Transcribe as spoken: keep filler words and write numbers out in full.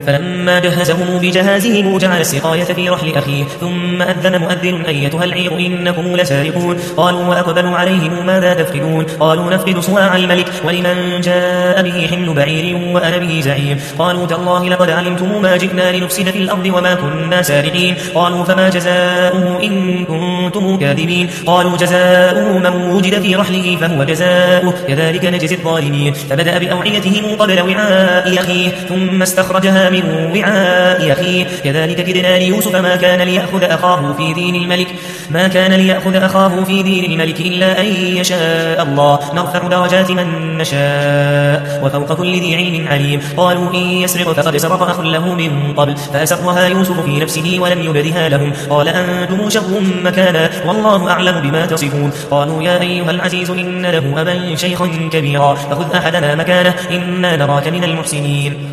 فلما جهزهم بجهازهم جعل السقاية في رحل أخيه ثم أذن مؤذن أيتها العير إنكم لسارقون قالوا وأقبلوا عليهم ماذا تفقدون قالوا نفقد صواع الملك ولمن جاء به حمل بعير وأنا به زعيم قالوا تالله لقد علمتم ما جئنا لنفسد في الأرض وما كنا سارقين قالوا فما جزاؤه إن كنتم كاذبين قالوا جزاؤه من وجد في رحله فهو جزاؤه كذلك نجزي الظالمين فبدأ بأوعيتهم قبل وعاء أخيه ثم استخرجها من وعاء أخيه كذلك كدنا ليوسف ما كان ليأخذ أخاه في دين الملك ما كان ليأخذ أخاه في دين الملك إلا أن يشاء الله نرفع درجات من نشاء وفوق كل ذي علم عليم قالوا إن يسرق فقد سرق أخ له من قبل فأسرها يوسف في نفسه ولم يبدها لهم قال أنتم شر مكانا والله أعلم بما تصفون قالوا يا أيها العزيز إن له أبا شيخا كبيرا فخذ أحدنا مكانه إنا نراك من المحسنين